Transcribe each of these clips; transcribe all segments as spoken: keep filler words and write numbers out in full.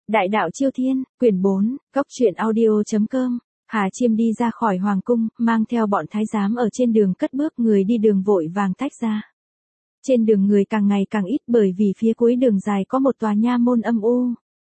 Đại đạo Chiêu Thiên, quyển bốn, góc truyện audio.com. Hà Chiêm đi ra khỏi hoàng cung, mang theo bọn thái giám ở trên đường cất bước, người đi đường vội vàng tách ra. Trên đường người càng ngày càng ít, bởi vì phía cuối đường dài có một tòa nha môn âm u.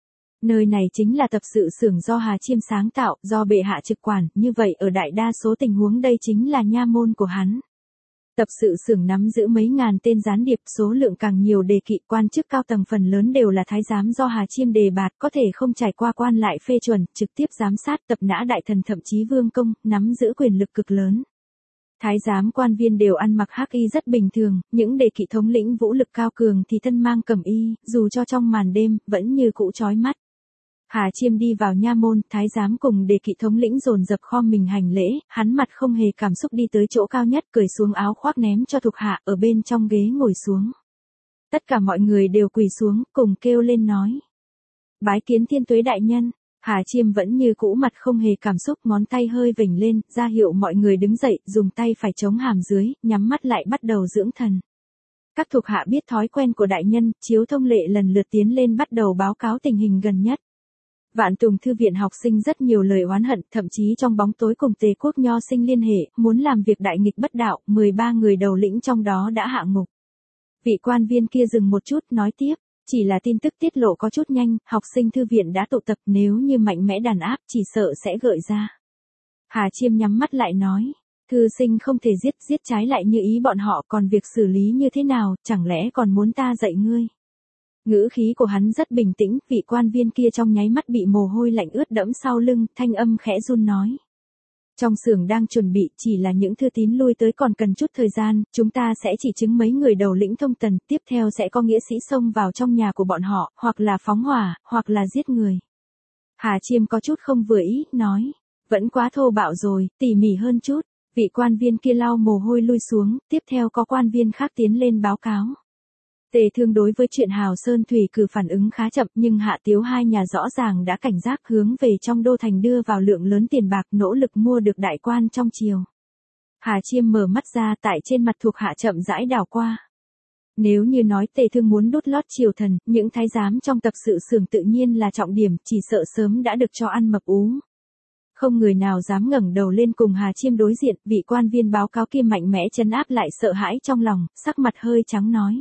Nơi này chính là tập sự xưởng do Hà Chiêm sáng tạo, do bệ hạ trực quản, như vậy ở đại đa số tình huống đây chính là nha môn của hắn. Tập sự xưởng nắm giữ mấy ngàn tên gián điệp, số lượng càng nhiều đề kỵ, quan chức cao tầng phần lớn đều là thái giám do Hà Chiêm đề bạt, có thể không trải qua quan lại phê chuẩn, trực tiếp giám sát, tập nã đại thần thậm chí vương công, nắm giữ quyền lực cực lớn. Thái giám quan viên đều ăn mặc hắc y rất bình thường, những đề kỵ thống lĩnh vũ lực cao cường thì thân mang cẩm y, dù cho trong màn đêm, vẫn như cũ chói mắt. Hà Chiêm đi vào nha môn, thái giám cùng đề kỵ thống lĩnh dồn dập khom mình hành lễ, hắn mặt không hề cảm xúc đi tới chỗ cao nhất, cởi xuống áo khoác ném cho thuộc hạ, ở bên trong ghế ngồi xuống. Tất cả mọi người đều quỳ xuống, cùng kêu lên nói: Bái kiến Thiên Tuế đại nhân. Hà Chiêm vẫn như cũ mặt không hề cảm xúc, ngón tay hơi vểnh lên, ra hiệu mọi người đứng dậy, dùng tay phải chống hàm dưới, nhắm mắt lại bắt đầu dưỡng thần. Các thuộc hạ biết thói quen của đại nhân, chiếu thông lệ lần lượt tiến lên bắt đầu báo cáo tình hình gần nhất. Vạn Tùng thư viện học sinh rất nhiều lời oán hận, thậm chí trong bóng tối cùng Tề Quốc nho sinh liên hệ, muốn làm việc đại nghịch bất đạo, mười ba người đầu lĩnh trong đó đã hạ ngục. Vị quan viên kia dừng một chút, nói tiếp, chỉ là tin tức tiết lộ có chút nhanh, học sinh thư viện đã tụ tập, nếu như mạnh mẽ đàn áp, chỉ sợ sẽ gợi ra. Hà Chiêm nhắm mắt lại nói, thư sinh không thể giết, giết trái lại như ý bọn họ, còn việc xử lý như thế nào, chẳng lẽ còn muốn ta dạy ngươi? Ngữ khí của hắn rất bình tĩnh, vị quan viên kia trong nháy mắt bị mồ hôi lạnh ướt đẫm sau lưng, thanh âm khẽ run nói. Trong xưởng đang chuẩn bị, chỉ là những thư tín lui tới còn cần chút thời gian, chúng ta sẽ chỉ chứng mấy người đầu lĩnh thông tần, tiếp theo sẽ có nghĩa sĩ xông vào trong nhà của bọn họ, hoặc là phóng hỏa, hoặc là giết người. Hà Chiêm có chút không vừa ý, nói, vẫn quá thô bạo rồi, tỉ mỉ hơn chút. Vị quan viên kia lau mồ hôi lui xuống, tiếp theo có quan viên khác tiến lên báo cáo. Tề Thương đối với chuyện Hào Sơn Thủy cử phản ứng khá chậm, nhưng Hạ Tiếu hai nhà rõ ràng đã cảnh giác, hướng về trong đô thành đưa vào lượng lớn tiền bạc, nỗ lực mua được đại quan trong triều. Hà Chiêm mở mắt ra, tại trên mặt thuộc hạ chậm rãi đảo qua. Nếu như nói Tề Thương muốn đút lót triều thần, những thái giám trong tập sự xưởng tự nhiên là trọng điểm, chỉ sợ sớm đã được cho ăn mập ú. Không người nào dám ngẩng đầu lên cùng Hà Chiêm đối diện, vị quan viên báo cáo kia mạnh mẽ trấn áp lại sợ hãi trong lòng, sắc mặt hơi trắng nói.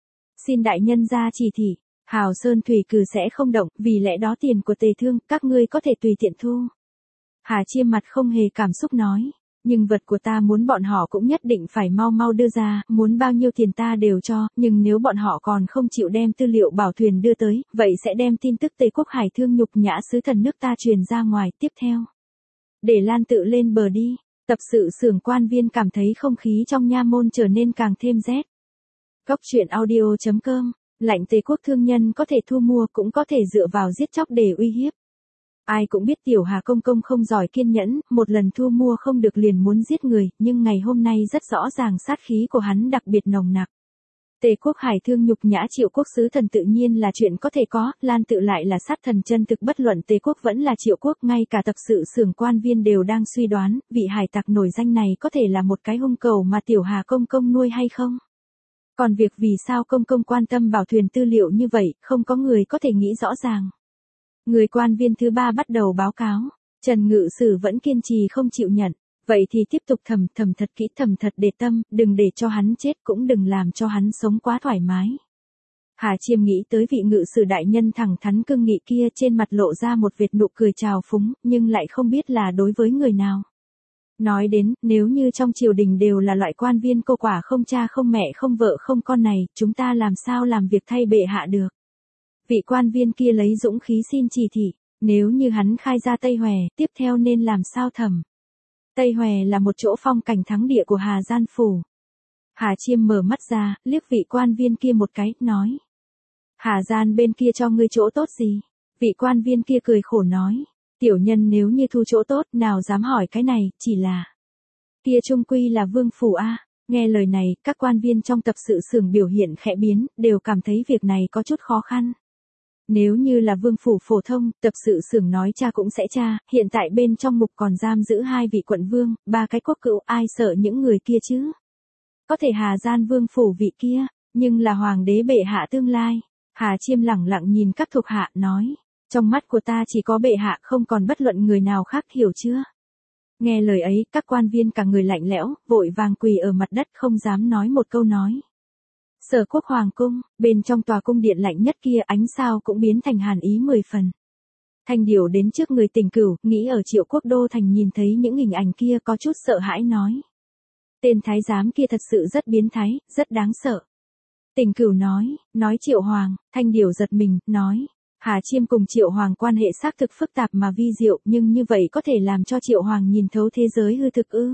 Xin đại nhân ra chỉ thị, Hào Sơn Thủy cử sẽ không động, vì lẽ đó tiền của Tề Thương, các ngươi có thể tùy tiện thu. Hà Chiêm mặt không hề cảm xúc nói, nhưng vật của ta muốn bọn họ cũng nhất định phải mau mau đưa ra, muốn bao nhiêu tiền ta đều cho, nhưng nếu bọn họ còn không chịu đem tư liệu bảo thuyền đưa tới, vậy sẽ đem tin tức Tề Quốc Hải Thương nhục nhã sứ thần nước ta truyền ra ngoài, tiếp theo. Để Lan tự lên bờ đi, tập sự xưởng quan viên cảm thấy không khí trong nha môn trở nên càng thêm rét. Góc truyện audio.com, lạnh Tề Quốc thương nhân có thể thu mua, cũng có thể dựa vào giết chóc để uy hiếp. Ai cũng biết tiểu Hà công công không giỏi kiên nhẫn, một lần thu mua không được liền muốn giết người, nhưng ngày hôm nay rất rõ ràng sát khí của hắn đặc biệt nồng nặc. Tề Quốc Hải Thương nhục nhã Triệu Quốc sứ thần tự nhiên là chuyện có thể có, Lan tự lại là sát thần chân thực, bất luận Tề Quốc vẫn là Triệu Quốc, ngay cả tập sự xưởng quan viên đều đang suy đoán, vị hải tặc nổi danh này có thể là một cái hung cầu mà tiểu Hà công công nuôi hay không? Còn việc vì sao công công quan tâm bảo thuyền tư liệu như vậy, không có người có thể nghĩ rõ ràng. Người quan viên thứ ba bắt đầu báo cáo, Trần Ngự Sử vẫn kiên trì không chịu nhận, vậy thì tiếp tục thầm thầm thật kỹ, thầm thật để tâm, đừng để cho hắn chết, cũng đừng làm cho hắn sống quá thoải mái. Hà Chiêm nghĩ tới vị Ngự Sử đại nhân thẳng thắn cương nghị kia, trên mặt lộ ra một vệt nụ cười trào phúng, nhưng lại không biết là đối với người nào. Nói đến, nếu như trong triều đình đều là loại quan viên cô quả không cha không mẹ không vợ không con này, chúng ta làm sao làm việc thay bệ hạ được. Vị quan viên kia lấy dũng khí xin chỉ thị, nếu như hắn khai ra Tây Hòe, tiếp theo nên làm sao thẩm. Tây Hòe là một chỗ phong cảnh thắng địa của Hà Gian Phủ. Hà Chiêm mở mắt ra, liếc vị quan viên kia một cái, nói. Hà Gian bên kia cho ngươi chỗ tốt gì? Vị quan viên kia cười khổ nói. Tiểu nhân nếu như thu chỗ tốt, nào dám hỏi cái này, chỉ là. Kia trung quy là vương phủ a. Nghe lời này, các quan viên trong tập sự xưởng biểu hiện khẽ biến, đều cảm thấy việc này có chút khó khăn. Nếu như là vương phủ phổ thông, tập sự xưởng nói cha cũng sẽ cha, hiện tại bên trong mục còn giam giữ hai vị quận vương, ba cái quốc cữu, ai sợ những người kia chứ? Có thể Hà Gian vương phủ vị kia, nhưng là hoàng đế bệ hạ tương lai. Hà Chiêm lẳng lặng nhìn các thuộc hạ, nói. Trong mắt của ta chỉ có bệ hạ, không còn bất luận người nào khác, hiểu chưa? Nghe lời ấy, các quan viên cả người lạnh lẽo, vội vàng quỳ ở mặt đất không dám nói một câu nói. Sở Quốc Hoàng cung, bên trong tòa cung điện lạnh nhất kia ánh sao cũng biến thành hàn ý mười phần. Thanh Điểu đến trước người Tình Cửu, nghĩ ở Triệu Quốc đô thành nhìn thấy những hình ảnh kia có chút sợ hãi nói. Tên thái giám kia thật sự rất biến thái, rất đáng sợ. Tình Cửu nói, nói Triệu Hoàng, Thanh Điểu giật mình, nói. Hà Chiêm cùng Triệu Hoàng quan hệ xác thực phức tạp mà vi diệu, nhưng như vậy có thể làm cho Triệu Hoàng nhìn thấu thế giới hư thực ư?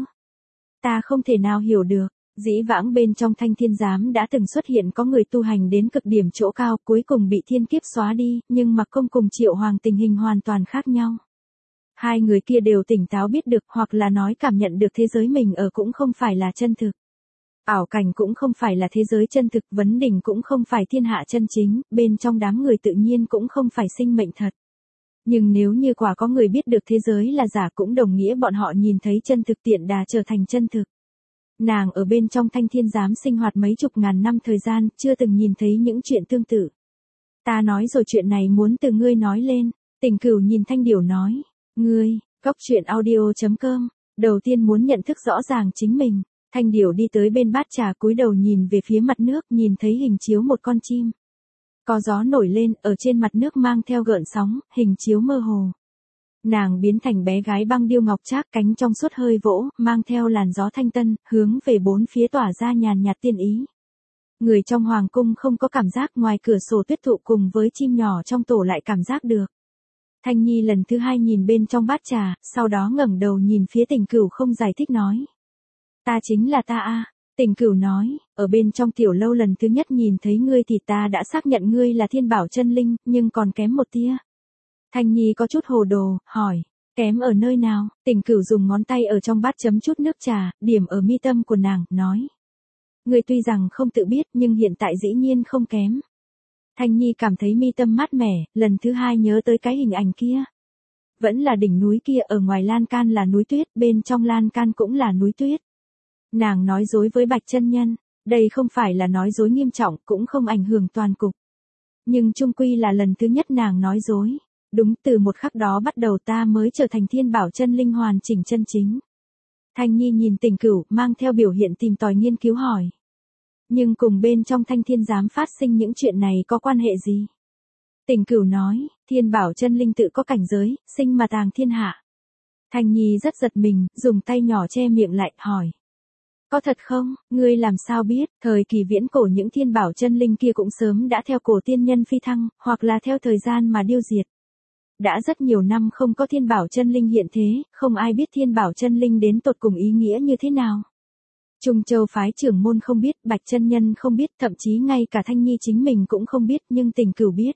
Ta không thể nào hiểu được. Dĩ vãng bên trong Thanh Thiên Giám đã từng xuất hiện có người tu hành đến cực điểm chỗ cao, cuối cùng bị thiên kiếp xóa đi, nhưng Mặc Công cùng Triệu Hoàng tình hình hoàn toàn khác nhau. Hai người kia đều tỉnh táo biết được, hoặc là nói cảm nhận được thế giới mình ở cũng không phải là chân thực. Ảo cảnh cũng không phải là thế giới chân thực, vấn đỉnh cũng không phải thiên hạ chân chính, bên trong đám người tự nhiên cũng không phải sinh mệnh thật. Nhưng nếu như quả có người biết được thế giới là giả, cũng đồng nghĩa bọn họ nhìn thấy chân thực tiện đà trở thành chân thực. Nàng ở bên trong Thanh Thiên Giám sinh hoạt mấy chục ngàn năm thời gian, chưa từng nhìn thấy những chuyện tương tự. Ta nói rồi, chuyện này muốn từ ngươi nói lên. Tình Cửu nhìn Thanh Điểu nói. Ngươi, góc truyện audio chấm com, đầu tiên muốn nhận thức rõ ràng chính mình. Thanh Điểu đi tới bên bát trà, cúi đầu nhìn về phía mặt nước, nhìn thấy hình chiếu một con chim. Có gió nổi lên, ở trên mặt nước mang theo gợn sóng, hình chiếu mơ hồ. Nàng biến thành bé gái băng điêu ngọc trác, cánh trong suốt hơi vỗ, mang theo làn gió thanh tân, hướng về bốn phía tỏa ra nhàn nhạt tiên ý. Người trong hoàng cung không có cảm giác, ngoài cửa sổ tuyết thụ cùng với chim nhỏ trong tổ lại cảm giác được. Thanh Nhi lần thứ hai nhìn bên trong bát trà, sau đó ngẩng đầu nhìn phía Tình Cửu không giải thích nói. Ta chính là ta a. Tình Cửu nói, ở bên trong tiểu lâu lần thứ nhất nhìn thấy ngươi thì ta đã xác nhận ngươi là Thiên Bảo chân linh, nhưng còn kém một tia. Thanh Nhi có chút hồ đồ, hỏi, kém ở nơi nào? Tình Cửu dùng ngón tay ở trong bát chấm chút nước trà, điểm ở mi tâm của nàng, nói. Ngươi tuy rằng không tự biết, nhưng hiện tại dĩ nhiên không kém. Thanh Nhi cảm thấy mi tâm mát mẻ, lần thứ hai nhớ tới cái hình ảnh kia. Vẫn là đỉnh núi kia, ở ngoài lan can là núi tuyết, bên trong lan can cũng là núi tuyết. Nàng nói dối với Bạch chân nhân, đây không phải là nói dối nghiêm trọng, cũng không ảnh hưởng toàn cục. Nhưng chung quy là lần thứ nhất nàng nói dối. Đúng, từ một khắc đó bắt đầu ta mới trở thành Thiên Bảo chân linh hoàn chỉnh chân chính. Thanh Nhi nhìn Tình Cửu, mang theo biểu hiện tìm tòi nghiên cứu hỏi. Nhưng cùng bên trong Thanh Thiên Giám phát sinh những chuyện này có quan hệ gì? Tình Cửu nói, Thiên Bảo chân linh tự có cảnh giới, sinh mà tàng thiên hạ. Thanh Nhi rất giật mình, dùng tay nhỏ che miệng lại, hỏi. Có thật không, ngươi làm sao biết, thời kỳ viễn cổ những Thiên Bảo chân linh kia cũng sớm đã theo cổ tiên nhân phi thăng, hoặc là theo thời gian mà điêu diệt. Đã rất nhiều năm không có Thiên Bảo chân linh hiện thế, không ai biết Thiên Bảo chân linh đến tột cùng ý nghĩa như thế nào. Trung Châu phái trưởng môn không biết, Bạch chân nhân không biết, thậm chí ngay cả Thanh Nhi chính mình cũng không biết, nhưng Tình Cửu biết.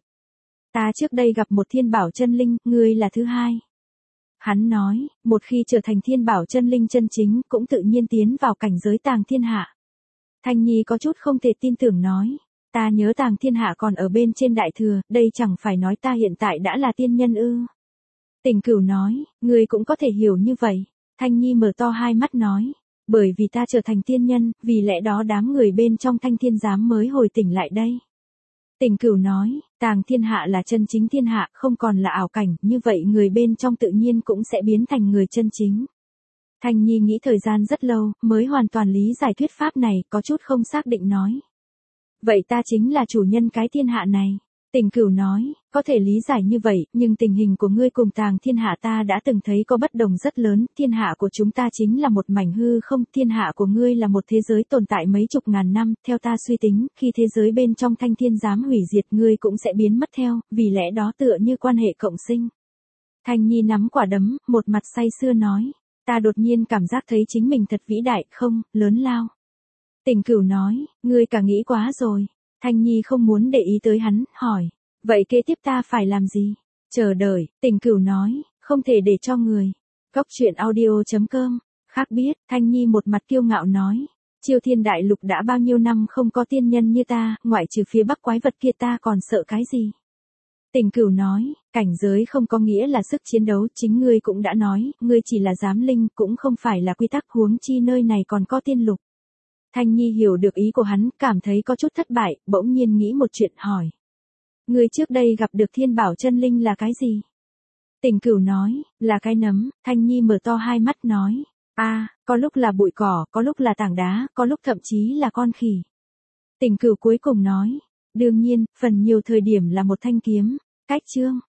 Ta trước đây gặp một Thiên Bảo chân linh, ngươi là thứ hai. Hắn nói, một khi trở thành Thiên Bảo chân linh chân chính, cũng tự nhiên tiến vào cảnh giới tàng thiên hạ. Thanh Nhi có chút không thể tin tưởng nói. Ta nhớ tàng thiên hạ còn ở bên trên đại thừa, đây chẳng phải nói ta hiện tại đã là tiên nhân ư. Tình Cửu nói, ngươi cũng có thể hiểu như vậy. Thanh Nhi mở to hai mắt nói, bởi vì ta trở thành tiên nhân, vì lẽ đó đám người bên trong Thanh Thiên Giám mới hồi tỉnh lại đây. Tình Cửu nói, tàng thiên hạ là chân chính thiên hạ, không còn là ảo cảnh, như vậy người bên trong tự nhiên cũng sẽ biến thành người chân chính. Thanh Nhi nghĩ thời gian rất lâu, mới hoàn toàn lý giải thuyết pháp này, có chút không xác định nói. Vậy ta chính là chủ nhân cái thiên hạ này. Tình Cửu nói, có thể lý giải như vậy, nhưng tình hình của ngươi cùng tàng thiên hạ ta đã từng thấy có bất đồng rất lớn, thiên hạ của chúng ta chính là một mảnh hư không, thiên hạ của ngươi là một thế giới tồn tại mấy chục ngàn năm, theo ta suy tính, khi thế giới bên trong Thanh Thiên Giám hủy diệt ngươi cũng sẽ biến mất theo, vì lẽ đó tựa như quan hệ cộng sinh. Thanh Nhi nắm quả đấm, một mặt say sưa nói, ta đột nhiên cảm giác thấy chính mình thật vĩ đại, không, lớn lao. Tình Cửu nói, ngươi cả nghĩ quá rồi. Thanh Nhi không muốn để ý tới hắn, hỏi, vậy kế tiếp ta phải làm gì? Chờ đợi, Tình Cửu nói, không thể để cho người. Góc truyện audio chấm com, khác biết, Thanh Nhi một mặt kiêu ngạo nói, Chiêu Thiên Đại Lục đã bao nhiêu năm không có tiên nhân như ta, ngoại trừ phía bắc quái vật kia ta còn sợ cái gì? Tình Cửu nói, cảnh giới không có nghĩa là sức chiến đấu, chính ngươi cũng đã nói, ngươi chỉ là giám linh, cũng không phải là quy tắc, huống chi nơi này còn có tiên lục. Thanh Nhi hiểu được ý của hắn, cảm thấy có chút thất bại, bỗng nhiên nghĩ một chuyện hỏi. Ngươi trước đây gặp được thiên bảo chân linh là cái gì? Tình Cửu nói, là cái nấm. Thanh Nhi mở to hai mắt nói, a, có lúc là bụi cỏ, có lúc là tảng đá, có lúc thậm chí là con khỉ. Tình Cửu cuối cùng nói, đương nhiên, phần nhiều thời điểm là một thanh kiếm. Cách chương